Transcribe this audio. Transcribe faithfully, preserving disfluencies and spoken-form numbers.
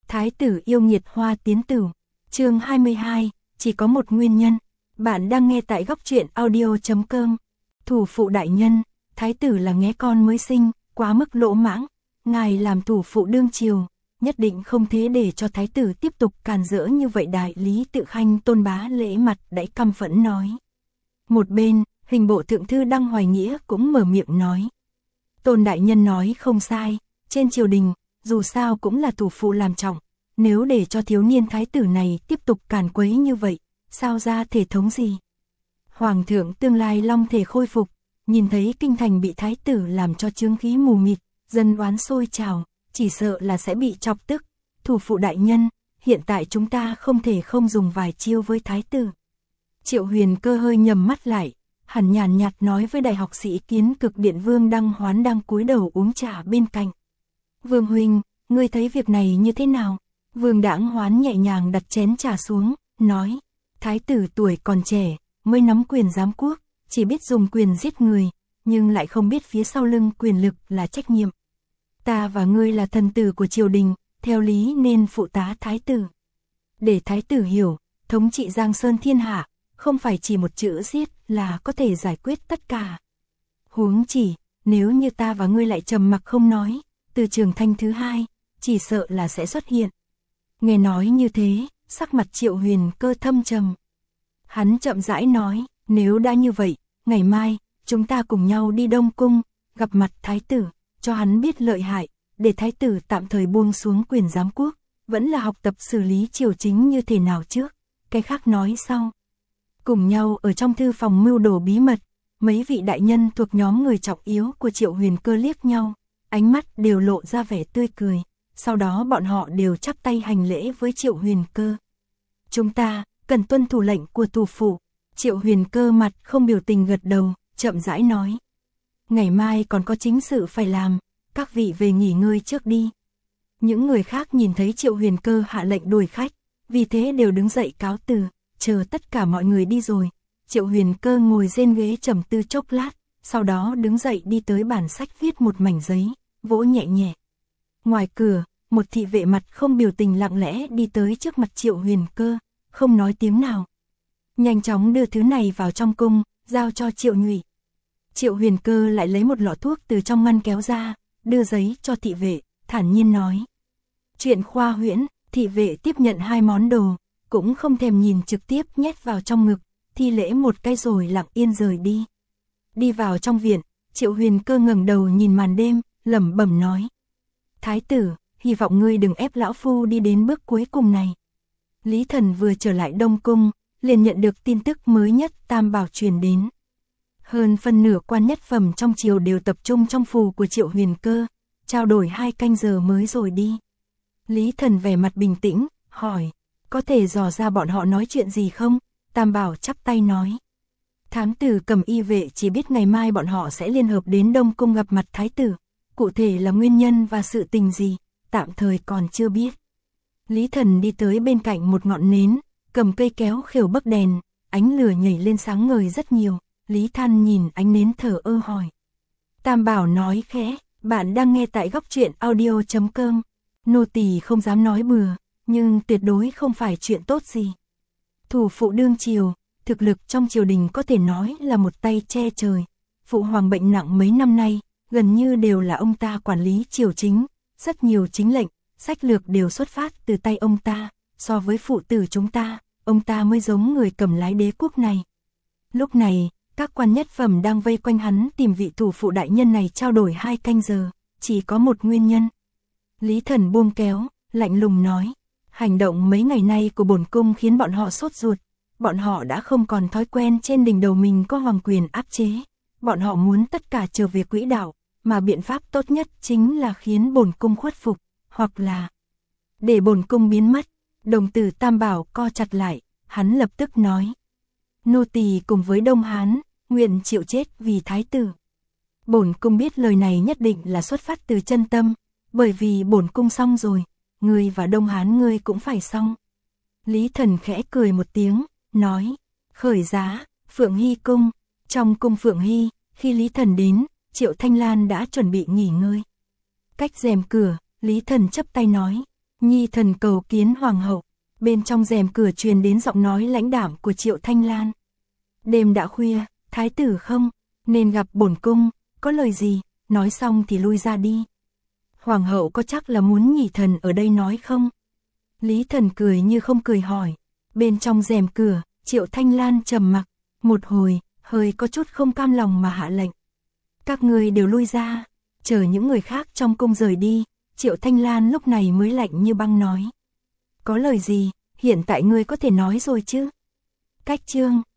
Thái tử yêu nghiệt hoa tiến tử. Chương hai mươi hai, chỉ có một nguyên nhân. Bạn đang nghe tại góc truyện audio chấm com. Thủ phụ đại nhân, thái tử là nghé con mới sinh, quá mức lỗ mãng. Ngài làm thủ phụ đương triều, nhất định không thế để cho thái tử tiếp tục càn rỡ như vậy. Đại lý Tự Khanh Tôn Bá Lễ mặt đẫy căm phẫn nói. Một bên, hình bộ thượng thư Đăng Hoài Nghĩa cũng mở miệng nói. Tôn đại nhân nói không sai, trên triều đình, dù sao cũng là thủ phụ làm trọng. Nếu để cho thiếu niên thái tử này tiếp tục càn quấy như vậy, sao ra thể thống gì? Hoàng thượng tương lai long thể khôi phục, nhìn thấy kinh thành bị thái tử làm cho chướng khí mù mịt, dân oán sôi trào, chỉ sợ là sẽ bị chọc tức. Thủ phụ đại nhân, hiện tại chúng ta không thể không dùng vài chiêu với thái tử. Triệu Huyền Cơ hơi nhầm mắt lại, hẳn nhàn nhạt nói với đại học sĩ Kiến Cực Điện Vương Đăng Hoán đang cúi đầu uống trà bên cạnh. Vương huynh, ngươi thấy việc này như thế nào? Vương Đãng Hoán nhẹ nhàng đặt chén trà xuống, nói, thái tử tuổi còn trẻ, mới nắm quyền giám quốc, chỉ biết dùng quyền giết người, nhưng lại không biết phía sau lưng quyền lực là trách nhiệm. Ta và ngươi là thần tử của triều đình, theo lý nên phụ tá thái tử. Để thái tử hiểu, thống trị Giang Sơn thiên hạ, không phải chỉ một chữ giết là có thể giải quyết tất cả. Huống chỉ, nếu như ta và ngươi lại trầm mặc không nói, từ trường thanh thứ hai, chỉ sợ là sẽ xuất hiện. Nghe nói như thế, sắc mặt Triệu Huyền Cơ thâm trầm. Hắn chậm rãi nói, nếu đã như vậy, ngày mai, chúng ta cùng nhau đi Đông Cung, gặp mặt thái tử, cho hắn biết lợi hại, để thái tử tạm thời buông xuống quyền giám quốc, vẫn là học tập xử lý triều chính như thế nào trước, cái khác nói sau. Cùng nhau ở trong thư phòng mưu đồ bí mật, mấy vị đại nhân thuộc nhóm người trọng yếu của Triệu Huyền Cơ liếc nhau, ánh mắt đều lộ ra vẻ tươi cười. Sau đó bọn họ đều chắp tay hành lễ với Triệu Huyền Cơ. Chúng ta cần tuân thủ lệnh của thủ phụ. Triệu Huyền Cơ mặt không biểu tình gật đầu, chậm rãi nói. Ngày mai còn có chính sự phải làm, các vị về nghỉ ngơi trước đi. Những người khác nhìn thấy Triệu Huyền Cơ hạ lệnh đuổi khách, vì thế đều đứng dậy cáo từ, chờ tất cả mọi người đi rồi. Triệu Huyền Cơ ngồi trên ghế trầm tư chốc lát, sau đó đứng dậy đi tới bàn sách viết một mảnh giấy, vỗ nhẹ nhẹ. Ngoài cửa, một thị vệ mặt không biểu tình lặng lẽ đi tới trước mặt Triệu Huyền Cơ, không nói tiếng nào. Nhanh chóng đưa thứ này vào trong cung, giao cho Triệu Nhụy. Triệu Huyền Cơ lại lấy một lọ thuốc từ trong ngăn kéo ra, đưa giấy cho thị vệ, thản nhiên nói. Chuyện khoa huyễn, thị vệ tiếp nhận hai món đồ, cũng không thèm nhìn trực tiếp nhét vào trong ngực, thi lễ một cái rồi lặng yên rời đi. Đi vào trong viện, Triệu Huyền Cơ ngẩng đầu nhìn màn đêm, lẩm bẩm nói. Thái tử, hy vọng ngươi đừng ép lão phu đi đến bước cuối cùng này. Lý Thần vừa trở lại Đông Cung, liền nhận được tin tức mới nhất Tam Bảo truyền đến. Hơn phân nửa quan nhất phẩm trong triều đều tập trung trong phủ của Triệu Huyền Cơ, trao đổi hai canh giờ mới rồi đi. Lý Thần vẻ mặt bình tĩnh, hỏi, có thể dò ra bọn họ nói chuyện gì không? Tam Bảo chắp tay nói. Thám tử Cầm Y vệ chỉ biết ngày mai bọn họ sẽ liên hợp đến Đông Cung gặp mặt thái tử. Cụ thể là nguyên nhân và sự tình gì, tạm thời còn chưa biết. Lý Thần đi tới bên cạnh một ngọn nến, cầm cây kéo khều bấc đèn, ánh lửa nhảy lên sáng ngời rất nhiều. Lý Than nhìn ánh nến thở ơ hỏi. Tam Bảo nói khẽ, bạn đang nghe tại góc truyện audio chấm com. Nô tỳ không dám nói bừa, nhưng tuyệt đối không phải chuyện tốt gì. Thủ phụ đương triều, thực lực trong triều đình có thể nói là một tay che trời. Phụ hoàng bệnh nặng mấy năm nay, gần như đều là ông ta quản lý triều chính, rất nhiều chính lệnh, sách lược đều xuất phát từ tay ông ta, so với phụ tử chúng ta, ông ta mới giống người cầm lái đế quốc này. Lúc này, các quan nhất phẩm đang vây quanh hắn tìm vị thủ phụ đại nhân này trao đổi hai canh giờ, chỉ có một nguyên nhân. Lý Thần buông kéo, lạnh lùng nói, hành động mấy ngày nay của bổn cung khiến bọn họ sốt ruột, bọn họ đã không còn thói quen trên đỉnh đầu mình có hoàng quyền áp chế, bọn họ muốn tất cả trở về quỹ đạo. Mà biện pháp tốt nhất chính là khiến bổn cung khuất phục, hoặc là để bổn cung biến mất. Đồng tử Tam Bảo co chặt lại, hắn lập tức nói. Nô tỳ cùng với Đông Hán, nguyện chịu chết vì thái tử. Bổn cung biết lời này nhất định là xuất phát từ chân tâm, bởi vì bổn cung xong rồi, ngươi và Đông Hán ngươi cũng phải xong. Lý Thần khẽ cười một tiếng, nói, khởi giá, Phượng Hy cung. Trong cung Phượng Hy, khi Lý Thần đến, Triệu Thanh Lan đã chuẩn bị nghỉ ngơi. Cách rèm cửa, Lý Thần chắp tay nói, Nhi thần cầu kiến hoàng hậu. Bên trong rèm cửa truyền đến giọng nói lãnh đạm của Triệu Thanh Lan. Đêm đã khuya, thái tử không nên gặp bổn cung, có lời gì, nói xong thì lui ra đi. Hoàng hậu có chắc là muốn Nhi thần ở đây nói không? Lý Thần cười như không cười hỏi. Bên trong rèm cửa, Triệu Thanh Lan trầm mặc, một hồi, hơi có chút không cam lòng mà hạ lệnh. Các ngươi đều lui ra, chờ những người khác trong cung rời đi, Triệu Thanh Lan lúc này mới lạnh như băng nói. Có lời gì, hiện tại ngươi có thể nói rồi chứ? Cách chương,